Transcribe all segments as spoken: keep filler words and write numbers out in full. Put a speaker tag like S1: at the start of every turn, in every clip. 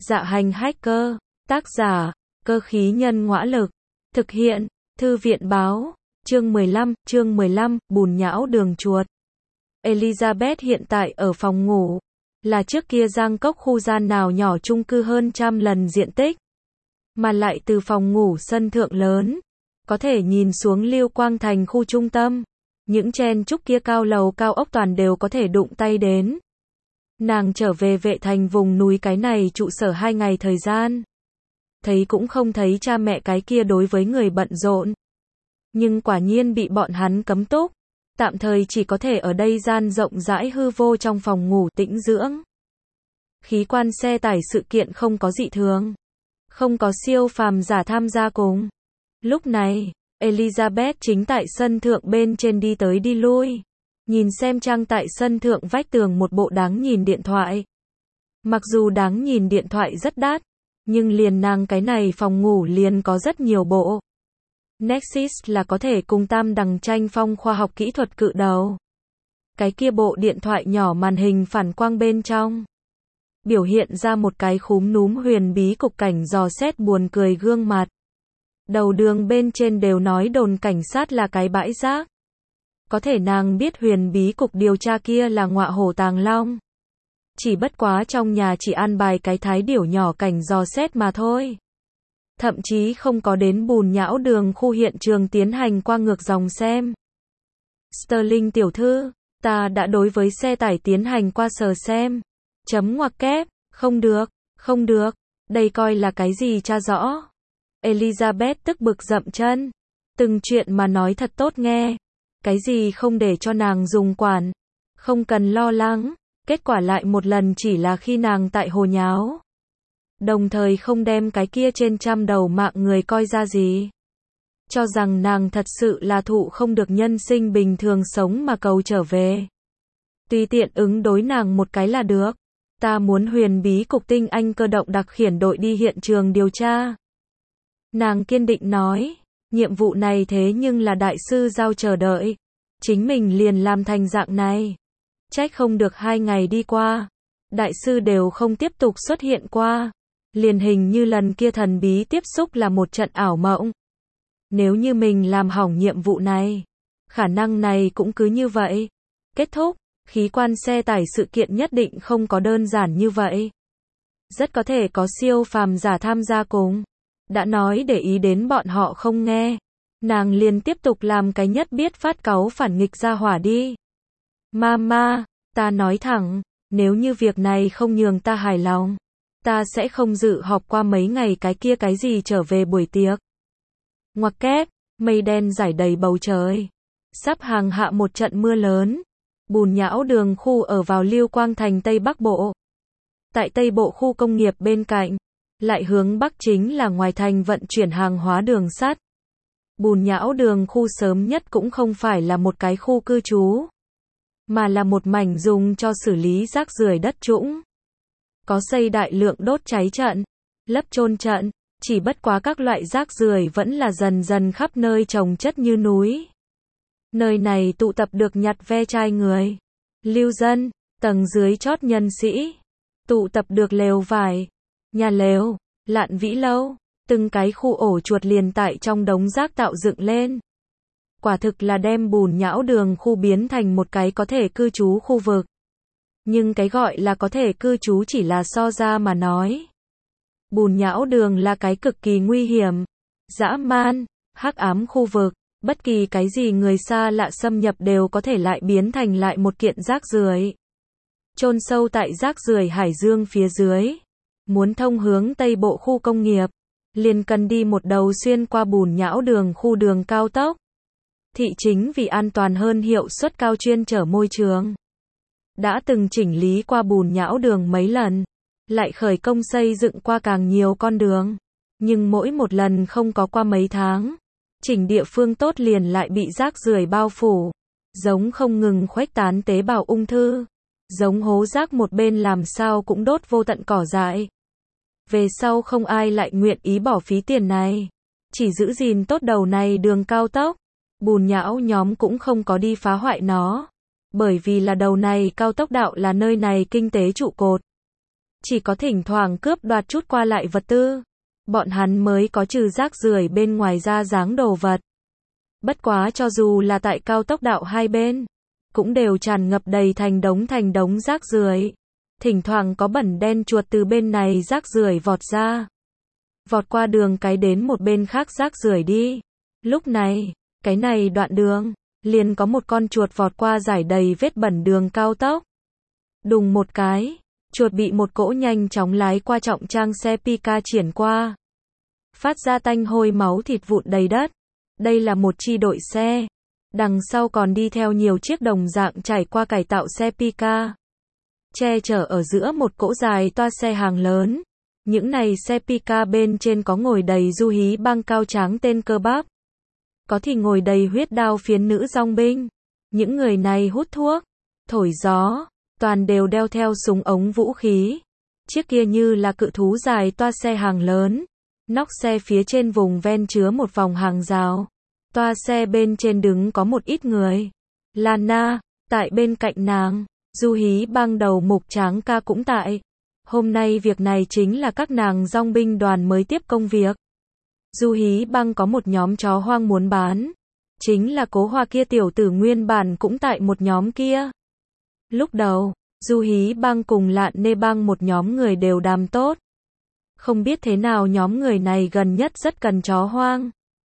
S1: Dạ hành hacker, tác giả, cơ khí nhân ngõa lực, thực hiện, thư viện báo, chương mười lăm, chương mười lăm, bùn nhão đường chuột. Elizabeth hiện tại ở phòng ngủ, là trước kia Giang Cốc khu gian nào nhỏ chung cư hơn trăm lần diện tích, mà lại từ phòng ngủ sân thượng lớn, có thể nhìn xuống Lưu Quang Thành khu trung tâm, những chen chúc kia cao lầu cao ốc toàn đều có thể đụng tay đến. Nàng trở về Vệ Thành vùng núi cái này trụ sở hai ngày thời gian. Thấy cũng không thấy cha mẹ cái kia đối với người bận rộn. Nhưng quả nhiên bị bọn hắn cấm túc. Tạm thời chỉ có thể ở đây gian rộng rãi hư vô trong phòng ngủ tĩnh dưỡng. Khí quan xe tải sự kiện không có dị thường. Không có siêu phàm giả tham gia cùng. Lúc này, Elizabeth chính tại sân thượng bên trên đi tới đi lui. Nhìn xem trang tại sân thượng vách tường một bộ đáng nhìn điện thoại. Mặc dù đáng nhìn điện thoại rất đắt, nhưng liền nàng cái này phòng ngủ liền có rất nhiều bộ. Nexus là có thể cùng tam đẳng tranh phong khoa học kỹ thuật cự đầu. Cái kia bộ điện thoại nhỏ màn hình phản quang bên trong. Biểu hiện ra một cái khúm núm huyền bí cục cảnh dò xét buồn cười gương mặt. Đầu đường bên trên đều nói đồn cảnh sát là cái bãi rác. Có thể nàng biết huyền bí cục điều tra kia là ngọa hổ tàng long. Chỉ bất quá trong nhà chỉ an bài cái thái điểu nhỏ cảnh dò xét mà thôi. Thậm chí không có đến bùn nhão đường khu hiện trường tiến hành qua ngược dòng xem. Sterling tiểu thư, ta đã đối với xe tải tiến hành qua sờ xem. Chấm ngoặc kép, không được, không được, đây coi là cái gì tra rõ. Elizabeth tức bực dậm chân. Từng chuyện mà nói thật tốt nghe. Cái gì không để cho nàng dùng quản. Không cần lo lắng. Kết quả lại một lần chỉ là khi nàng tại hồ nháo. Đồng thời không đem cái kia trên trăm đầu mạng người coi ra gì. Cho rằng nàng thật sự là thụ không được nhân sinh bình thường sống mà cầu trở về. Tùy tiện ứng đối nàng một cái là được. Ta muốn huyền bí cục tinh anh cơ động đặc khiển đội đi hiện trường điều tra. Nàng kiên định nói. Nhiệm vụ này thế nhưng là đại sư giao chờ đợi. Chính mình liền làm thành dạng này. Trách không được hai ngày đi qua. Đại sư đều không tiếp tục xuất hiện qua. Liền hình như lần kia thần bí tiếp xúc là một trận ảo mộng. Nếu như mình làm hỏng nhiệm vụ này. Khả năng này cũng cứ như vậy. Kết thúc. Khí quan xe tải sự kiện nhất định không có đơn giản như vậy. Rất có thể có siêu phàm giả tham gia cùng. Đã nói để ý đến bọn họ không nghe. Nàng liền tiếp tục làm cái nhất biết phát cáu phản nghịch ra hỏa đi. Mama, ta nói thẳng, nếu như việc này không nhường ta hài lòng, ta sẽ không dự họp qua mấy ngày cái kia cái gì trở về buổi tiệc. Ngoặc kép, mây đen rải đầy bầu trời. Sắp hàng hạ một trận mưa lớn. Bùn nhão đường khu ở vào Lưu Quang Thành Tây Bắc Bộ. Tại Tây Bộ khu công nghiệp bên cạnh, lại hướng Bắc chính là ngoài thành vận chuyển hàng hóa đường sắt. Bùn nhão đường khu sớm nhất cũng không phải là một cái khu cư trú, mà là một mảnh dùng cho xử lý rác rưởi đất trũng. Có xây đại lượng đốt cháy trận, lấp chôn trận, chỉ bất quá các loại rác rưởi vẫn là dần dần khắp nơi chồng chất như núi. Nơi này tụ tập được nhặt ve chai người, lưu dân, tầng dưới chót nhân sĩ, tụ tập được lều vải, nhà lều, lạn vĩ lâu, từng cái khu ổ chuột liền tại trong đống rác tạo dựng lên. Quả thực là đem bùn nhão đường khu biến thành một cái có thể cư trú khu vực. Nhưng cái gọi là có thể cư trú chỉ là so ra mà nói. Bùn nhão đường là cái cực kỳ nguy hiểm, dã man, hắc ám khu vực. Bất kỳ cái gì người xa lạ xâm nhập đều có thể lại biến thành lại một kiện rác rưởi. Chôn sâu tại rác rưởi hải dương phía dưới. Muốn thông hướng Tây Bộ khu công nghiệp, liền cần đi một đầu xuyên qua bùn nhão đường khu đường cao tốc. Thị chính vì an toàn hơn hiệu suất cao chuyên chở môi trường. Đã từng chỉnh lý qua bùn nhão đường mấy lần, lại khởi công xây dựng qua càng nhiều con đường. Nhưng mỗi một lần không có qua mấy tháng. Chỉnh địa phương tốt liền lại bị rác rưởi bao phủ, giống không ngừng khuếch tán tế bào ung thư, giống hố rác một bên làm sao cũng đốt vô tận cỏ dại. Về sau không ai lại nguyện ý bỏ phí tiền này, chỉ giữ gìn tốt đầu này đường cao tốc, bùn nhão nhóm cũng không có đi phá hoại nó, bởi vì là đầu này cao tốc đạo là nơi này kinh tế trụ cột. chỉ có thỉnh thoảng cướp đoạt chút qua lại vật tư. Bọn hắn mới có trừ rác rưởi bên ngoài ra dáng đồ vật. Bất quá cho dù là tại cao tốc đạo hai bên, cũng đều tràn ngập đầy thành đống thành đống rác rưởi. Thỉnh thoảng có bẩn đen chuột từ bên này rác rưởi vọt ra. Vọt qua đường cái đến một bên khác rác rưởi đi. Lúc này, cái này đoạn đường, liền có một con chuột vọt qua rải đầy vết bẩn đường cao tốc. Đùng một cái, chuột bị một cỗ nhanh chóng lái qua trọng trang xe Pika triển qua. Phát ra tanh hôi máu thịt vụn đầy đất. Đây là một chi đội xe. Đằng sau còn đi theo nhiều chiếc đồng dạng trải qua cải tạo xe Pika. Che chở ở giữa một cỗ dài toa xe hàng lớn. Những này xe Pika bên trên có ngồi đầy du hí băng cao tráng tên cơ bắp. Có thì ngồi đầy huyết đao phiến nữ dong binh. Những người này hút thuốc, thổi gió, toàn đều đeo theo súng ống vũ khí. Chiếc kia như là cự thú dài toa xe hàng lớn. Nóc xe phía trên vùng ven chứa một vòng hàng rào. Toa xe bên trên đứng có một ít người. Lana, tại bên cạnh nàng, du hí băng đầu mục Tráng ca cũng tại. Hôm nay việc này chính là các nàng dong binh đoàn mới tiếp công việc. Du hí băng có một nhóm chó hoang muốn bán. Chính là Cố Hoa kia tiểu tử nguyên bản cũng tại một nhóm kia. Lúc đầu, du hí băng cùng Lạn Nê băng một nhóm người đều đàm tốt. Không biết thế nào nhóm người này gần nhất rất cần chó hoang.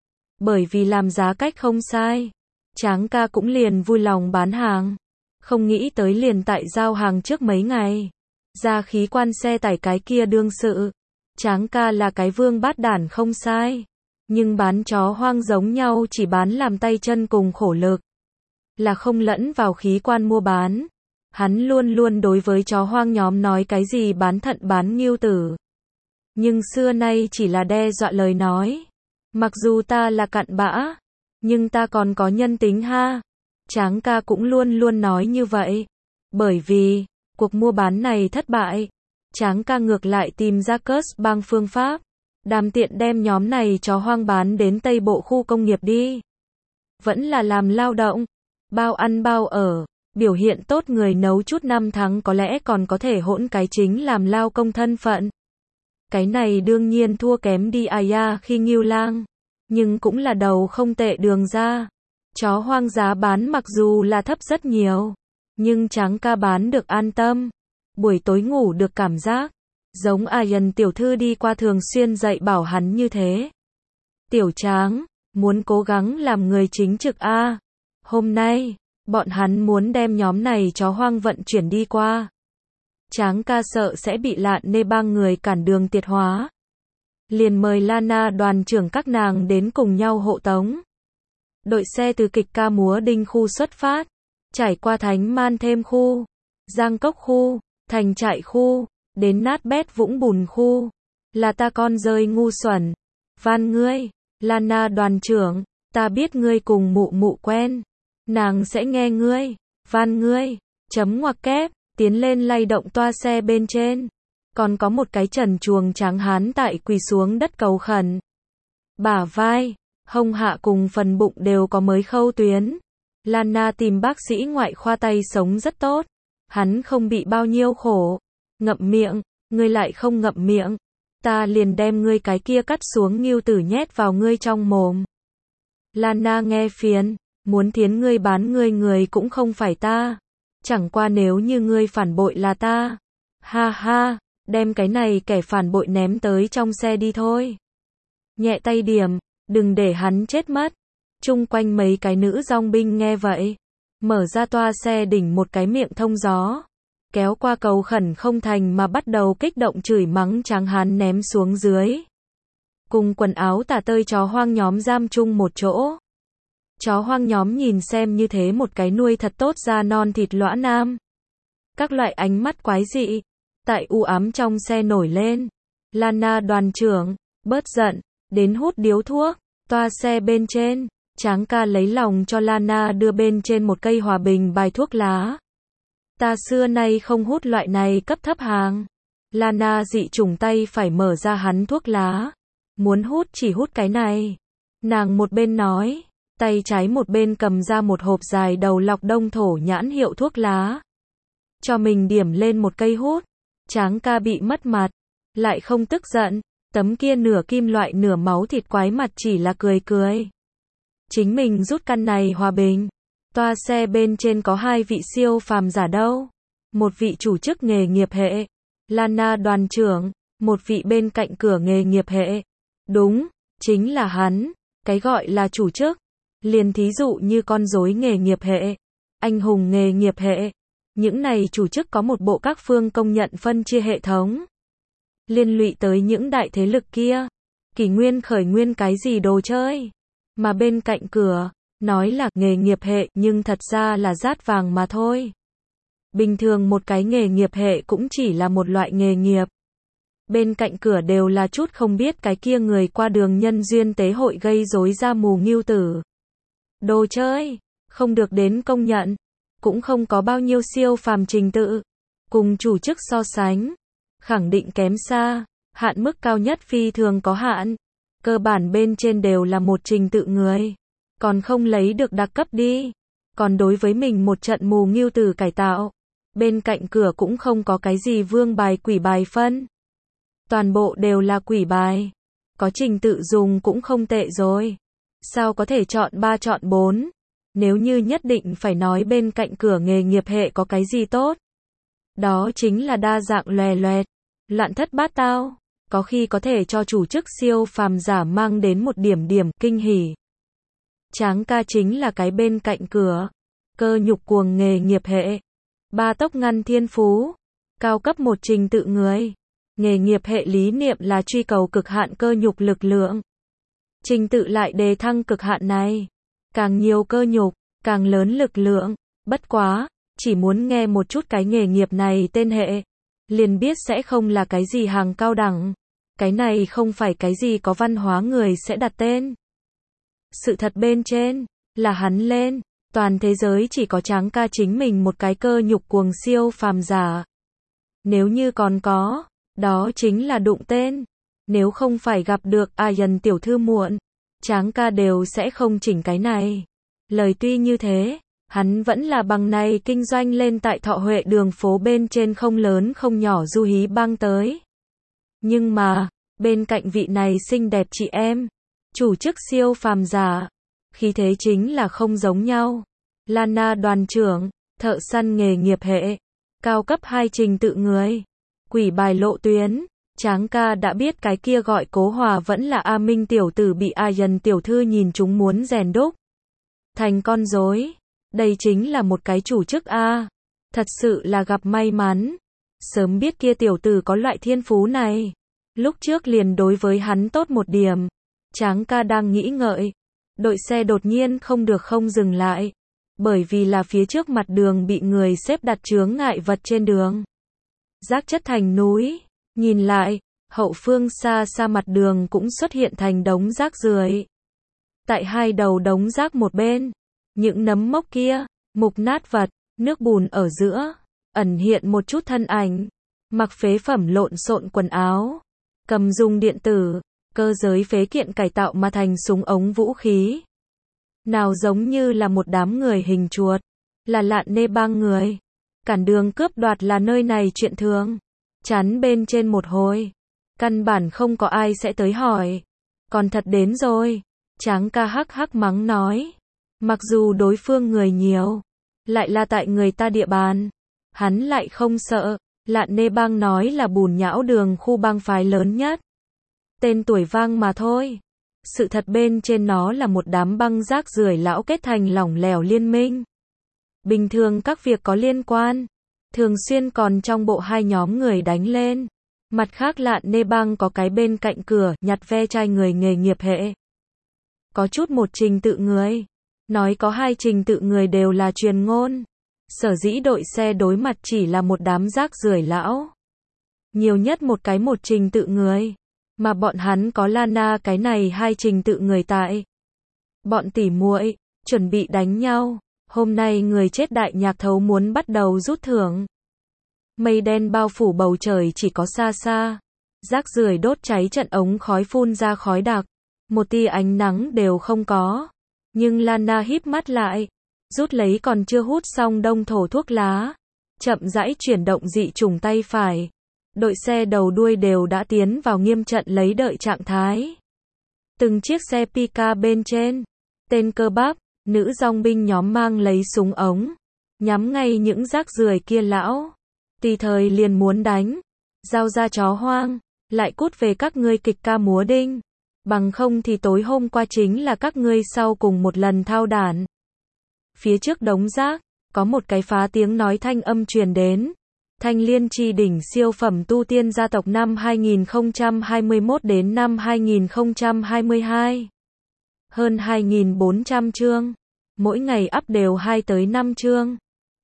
S1: Bởi vì làm giá cách không sai. Tráng ca cũng liền vui lòng bán hàng. Không nghĩ tới liền tại giao hàng trước mấy ngày. Ra khí quan xe tải cái kia đương sự. Tráng ca là cái vương bát đản không sai. Nhưng bán chó hoang giống nhau chỉ bán làm tay chân cùng khổ lực. Là không lẫn vào khí quan mua bán. Hắn luôn luôn đối với chó hoang nhóm nói cái gì bán thận bán ngưu tử. Nhưng xưa nay chỉ là đe dọa lời nói. Mặc dù ta là cặn bã, nhưng ta còn có nhân tính ha. Tráng ca cũng luôn luôn nói như vậy. Bởi vì, cuộc mua bán này thất bại. Tráng ca ngược lại tìm ra cớt bang phương pháp. Đàm tiện đem nhóm này chó hoang bán đến Tây Bộ khu công nghiệp đi. Vẫn là làm lao động, bao ăn bao ở, biểu hiện tốt người nấu chút năm tháng có lẽ còn có thể hỗn cái chính làm lao công thân phận. Cái này đương nhiên thua kém đi Aya khi Ngưu Lang, nhưng cũng là đầu không tệ đường ra. Chó hoang giá bán mặc dù là thấp rất nhiều, nhưng Tráng ca bán được an tâm. Buổi tối ngủ được cảm giác, giống Ayan tiểu thư đi qua thường xuyên dạy bảo hắn như thế. Tiểu Tráng, muốn cố gắng làm người chính trực a. Hôm nay, bọn hắn muốn đem nhóm này chó hoang vận chuyển đi qua. Tráng ca sợ sẽ bị Lạn Nê bang người cản đường tiệt hóa. Liền mời Lana đoàn trưởng các nàng đến cùng nhau hộ tống. Đội xe từ kịch ca múa đinh khu xuất phát, trải qua Thánh Man thêm khu, Giang Cốc khu, Thành Trại khu, đến Nát Bét Vũng Bùn khu. Là ta con rơi ngu xuẩn. Van ngươi, Lana đoàn trưởng, ta biết ngươi cùng mụ mụ quen. Nàng sẽ nghe ngươi. Van ngươi, chấm ngoặc kép, tiến lên lay động toa xe bên trên. Còn có một cái trần chuồng tráng hán tại quỳ xuống đất cầu khẩn. Bả vai, hông hạ cùng phần bụng đều có mới khâu tuyến. Lana tìm bác sĩ ngoại khoa tay sống rất tốt. Hắn không bị bao nhiêu khổ. Ngậm miệng, ngươi lại không ngậm miệng. Ta liền đem ngươi cái kia cắt xuống ngưu tử nhét vào ngươi trong mồm. Lana nghe phiền, muốn thiến ngươi bán ngươi người cũng không phải ta. Chẳng qua nếu như ngươi phản bội là ta. Ha ha, đem cái này kẻ phản bội ném tới trong xe đi thôi. Nhẹ tay điểm, đừng để hắn chết mất. Chung quanh mấy cái nữ dong binh nghe vậy. Mở ra toa xe đỉnh một cái miệng thông gió. Kéo qua cầu khẩn không thành mà bắt đầu kích động chửi mắng Tráng hán ném xuống dưới. Cùng quần áo tả tơi chó hoang nhóm giam chung một chỗ. Chó hoang nhóm nhìn xem như thế một cái nuôi thật tốt da non thịt lõa nam. Các loại ánh mắt quái dị, tại u ám trong xe nổi lên. Lana đoàn trưởng, bớt giận, đến hút điếu thuốc, toa xe bên trên. Tráng ca lấy lòng cho Lana đưa bên trên một cây hòa bình bài thuốc lá. Ta xưa nay không hút loại này cấp thấp hàng. Lana dị trùng tay phải mở ra hắn thuốc lá. Muốn hút chỉ hút cái này. Nàng một bên nói, tay trái một bên cầm ra một hộp dài đầu lọc đông thổ nhãn hiệu thuốc lá. Cho mình điểm lên một cây hút. Tráng ca bị mất mặt, lại không tức giận, tấm kia nửa kim loại nửa máu thịt quái mặt chỉ là cười cười. Chính mình rút căn này hòa bình. Toa xe bên trên có hai vị siêu phàm giả đâu. Một vị chủ chức nghề nghiệp hệ, Lana đoàn trưởng, một vị bên cạnh cửa nghề nghiệp hệ. Đúng, chính là hắn, cái gọi là chủ chức. Liền thí dụ như con rối nghề nghiệp hệ, anh hùng nghề nghiệp hệ. Những này chủ chức có một bộ các phương công nhận phân chia hệ thống. Liên lụy tới những đại thế lực kia. Kỷ nguyên khởi nguyên cái gì đồ chơi. Mà bên cạnh cửa, nói là nghề nghiệp hệ nhưng thật ra là rát vàng mà thôi. Bình thường một cái nghề nghiệp hệ cũng chỉ là một loại nghề nghiệp. Bên cạnh cửa đều là chút không biết cái kia người qua đường nhân duyên tế hội gây rối ra mù ngưu tử. Đồ chơi, không được đến công nhận, cũng không có bao nhiêu siêu phàm trình tự. Cùng chủ chức so sánh, khẳng định kém xa, hạn mức cao nhất phi thường có hạn. Cơ bản bên trên đều là một trình tự người. Còn không lấy được đặc cấp đi. Còn đối với mình một trận mù ngưu tử cải tạo. Bên cạnh cửa cũng không có cái gì vương bài quỷ bài phân. Toàn bộ đều là quỷ bài. Có trình tự dùng cũng không tệ rồi. Sao có thể chọn ba chọn bốn? Nếu như nhất định phải nói bên cạnh cửa nghề nghiệp hệ có cái gì tốt. Đó chính là đa dạng lòe loẹt, loạn thất bát tao. Có khi có thể cho chủ chức siêu phàm giả mang đến một điểm điểm kinh hỉ. Tráng ca chính là cái bên cạnh cửa. Cơ nhục cuồng nghề nghiệp hệ. Ba tốc ngăn thiên phú. Cao cấp một trình tự người. Nghề nghiệp hệ lý niệm là truy cầu cực hạn cơ nhục lực lượng. Trình tự lại đề thăng cực hạn này. Càng nhiều cơ nhục, càng lớn lực lượng. Bất quá, chỉ muốn nghe một chút cái nghề nghiệp này tên hệ. Liền biết sẽ không là cái gì hàng cao đẳng. Cái này không phải cái gì có văn hóa người sẽ đặt tên. Sự thật bên trên, là hắn lên. Toàn thế giới chỉ có Tráng ca chính mình một cái cơ nhục cuồng siêu phàm giả. Nếu như còn có, đó chính là đụng tên. Nếu không phải gặp được Ayan tiểu thư muộn, Tráng ca đều sẽ không chỉnh cái này. Lời tuy như thế, hắn vẫn là bằng này kinh doanh lên tại Thọ Huệ đường phố bên trên không lớn không nhỏ du hí bang tới. Nhưng mà, bên cạnh vị này xinh đẹp chị em, chủ chức siêu phàm giả, khí thế chính là không giống nhau. Lana đoàn trưởng, thợ săn nghề nghiệp hệ, cao cấp hai trình tự người, quỷ bài lộ tuyến. Tráng ca đã biết cái kia gọi Cố Hòa vẫn là A Minh tiểu tử bị Ayan tiểu thư nhìn chúng muốn rèn đúc thành con rối. Đây chính là một cái chủ chức A. Thật sự là gặp may mắn. Sớm biết kia tiểu tử có loại thiên phú này. Lúc trước liền đối với hắn tốt một điểm. Tráng ca đang nghĩ ngợi. Đội xe đột nhiên không được không dừng lại. Bởi vì là phía trước mặt đường bị người xếp đặt chướng ngại vật trên đường. Rác chất thành núi. Nhìn lại, hậu phương xa xa mặt đường cũng xuất hiện thành đống rác rưởi. Tại hai đầu đống rác một bên, những nấm mốc kia, mục nát vật, nước bùn ở giữa, ẩn hiện một chút thân ảnh, mặc phế phẩm lộn xộn quần áo, cầm dùng điện tử, cơ giới phế kiện cải tạo mà thành súng ống vũ khí. Nào giống như là một đám người hình chuột, là lạn nê bang người. Cản đường cướp đoạt là nơi này chuyện thường. Chắn bên trên một hồi, căn bản không có ai sẽ tới hỏi. Còn thật đến rồi, Tráng ca hắc hắc mắng nói. Mặc dù đối phương người nhiều, lại là tại người ta địa bàn, hắn lại không sợ. Lạn nê bang nói là bùn nhão đường khu bang phái lớn nhất. Tên tuổi vang mà thôi. Sự thật bên trên nó là một đám băng rác rưởi lão kết thành lỏng lẻo liên minh. Bình thường các việc có liên quan, thường xuyên còn trong bộ hai nhóm người đánh lên. Mặt khác Lạn nê bang có cái bên cạnh cửa nhặt ve chai người nghề nghiệp hệ. Có chút một trình tự người. Nói có hai trình tự người đều là truyền ngôn. Sở dĩ đội xe đối mặt chỉ là một đám rác rưởi lão. Nhiều nhất một cái một trình tự người. Mà bọn hắn có Lana cái này hai trình tự người tại. Bọn tỉ muội chuẩn bị đánh nhau. Hôm nay người chết đại nhạc thấu muốn bắt đầu rút thưởng. Mây đen bao phủ bầu trời chỉ có xa xa. Rác rưởi đốt cháy trận ống khói phun ra khói đặc. Một tia ánh nắng đều không có. Nhưng Lana híp mắt lại. Rút lấy còn chưa hút xong đông thổ thuốc lá. Chậm rãi chuyển động dị trùng tay phải. đội xe đầu đuôi đều đã tiến vào nghiêm trận lấy đợi trạng thái. Từng chiếc xe Pika bên trên, tên cơ bắp, nữ dòng binh nhóm mang lấy súng ống, nhắm ngay những rác rưởi kia lão. Tùy thời liền muốn đánh, giao ra chó hoang, lại cút về các ngươi kịch ca múa đinh. Bằng không thì tối hôm qua chính là các ngươi sau cùng một lần thao đản. Phía trước đống rác, có một cái phá tiếng nói thanh âm truyền đến. Thanh Liên Chi đỉnh siêu phẩm tu tiên gia tộc năm hai nghìn không trăm hai mươi mốt đến năm hai nghìn không trăm hai mươi hai. Hơn hai nghìn bốn trăm chương. Mỗi ngày up đều hai tới năm chương.